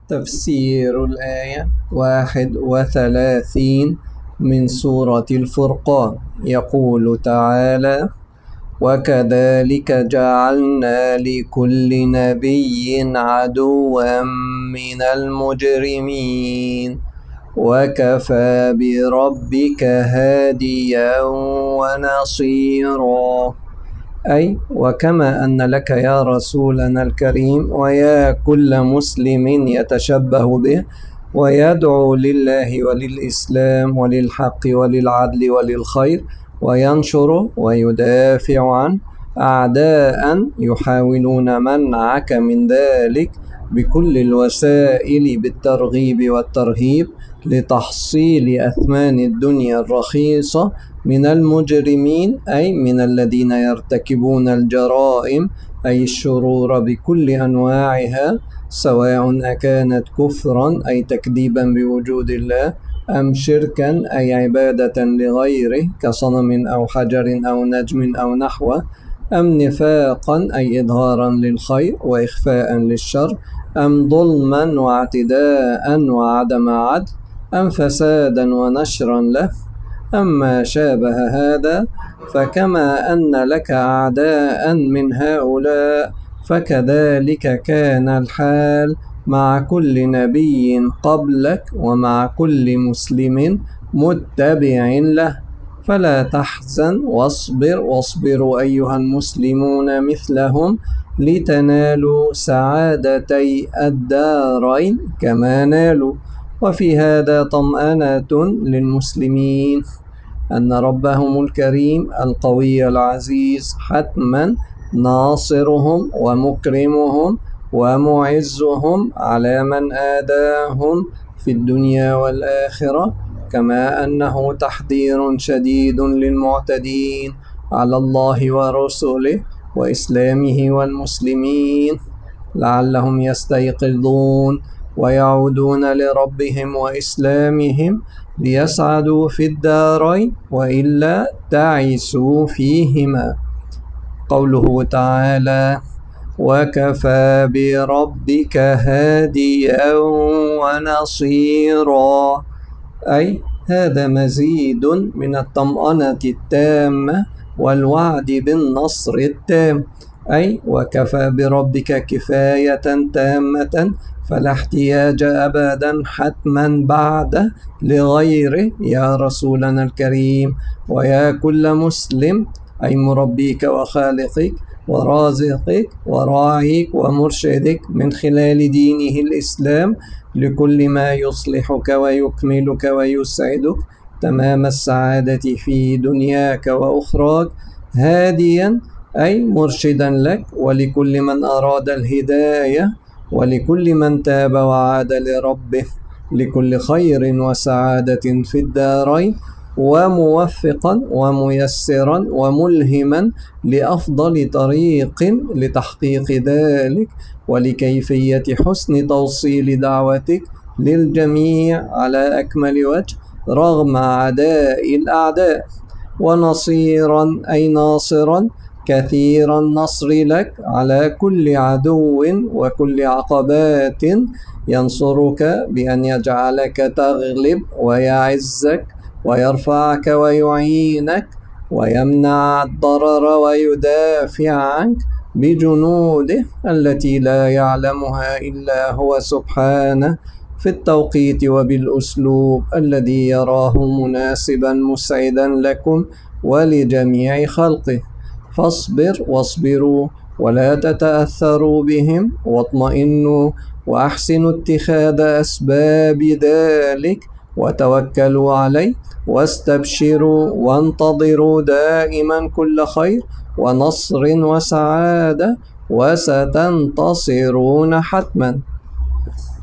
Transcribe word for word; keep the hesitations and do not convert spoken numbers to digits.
تفسير الآية واحد وثلاثين من سورة الفرقان. يقول تعالى: وكذلك جعلنا لكل نبي عدوا من المجرمين وكفى بربك هاديا ونصيرا. أي وكما أن لك يا رسولنا الكريم ويا كل مسلم يتشبه به ويدعو لله وللإسلام وللحق وللعدل وللخير وينشره ويدافع عن أعداء يحاولون منعك من ذلك بكل الوسائل بالترغيب والترهيب لتحصيل أثمان الدنيا الرخيصة من المجرمين، أي من الذين يرتكبون الجرائم أي الشرور بكل أنواعها، سواء أكانت كفرا أي تكذيبا بوجود الله، أم شركا أي عبادة لغيره كصنم أو حجر أو نجم أو نحوه، أم نفاقا أي إظهارا للخير وإخفاء للشر، أم ظلما واعتداء وعدم عدل، أم فسادا ونشرا له، أما شابه هذا. فكما أن لك أعداء من هؤلاء فكذلك كان الحال مع كل نبي قبلك ومع كل مسلم متبع له، فلا تحزن واصبر واصبروا أيها المسلمون مثلهم لتنالوا سعادتي الدارين كما نالوا. وفي هذا طمأنة للمسلمين أن ربهم الكريم القوي العزيز حتما ناصرهم ومكرمهم ومعزهم على من آذاهم في الدنيا والآخرة، كما أنه تحذير شديد للمعتدين على الله ورسله وإسلامه والمسلمين لعلهم يستيقظون ويعودون لربهم وإسلامهم ليسعدوا في الدارين وإلا تعسوا فيهما. قوله تعالى: وكفى بربك هاديا ونصيرا، أي هذا مزيد من الطمأنة التامة والوعد بالنصر التام، أي وكفى بربك كفاية تامة فلا احتياج أبدا حتما بعده لغيره يا رسولنا الكريم ويا كل مسلم، أي مربيك وخالقك ورازقك وراعيك ومرشدك من خلال دينه الإسلام لكل ما يصلحك ويكملك ويسعدك تمام السعادة في دنياك وأخراك، هاديا أي مرشدا لك ولكل من أراد الهداية ولكل من تاب وعاد لربه لكل خير وسعادة في الدارين، وموفقا وميسرا وملهما لأفضل طريق لتحقيق ذلك ولكيفية حسن توصيل دعوتك للجميع على أكمل وجه رغم عداء الأعداء، ونصيرا أي ناصرا كثير النصر لك على كل عدو وكل عقبات ينصرك بأن يجعلك تغلب ويعزك ويرفعك ويعينك ويمنع الضرر ويدافع عنك بجنوده التي لا يعلمها إلا هو سبحانه في التوقيت وبالأسلوب الذي يراه مناسبا مسعدا لكم ولجميع خلقه. فاصبر واصبروا ولا تتأثروا بهم واطمئنوا وأحسنوا اتخاذ أسباب ذلك وتوكلوا عليه واستبشروا وانتظروا دائما كل خير ونصر وسعادة وستنتصرون حتما.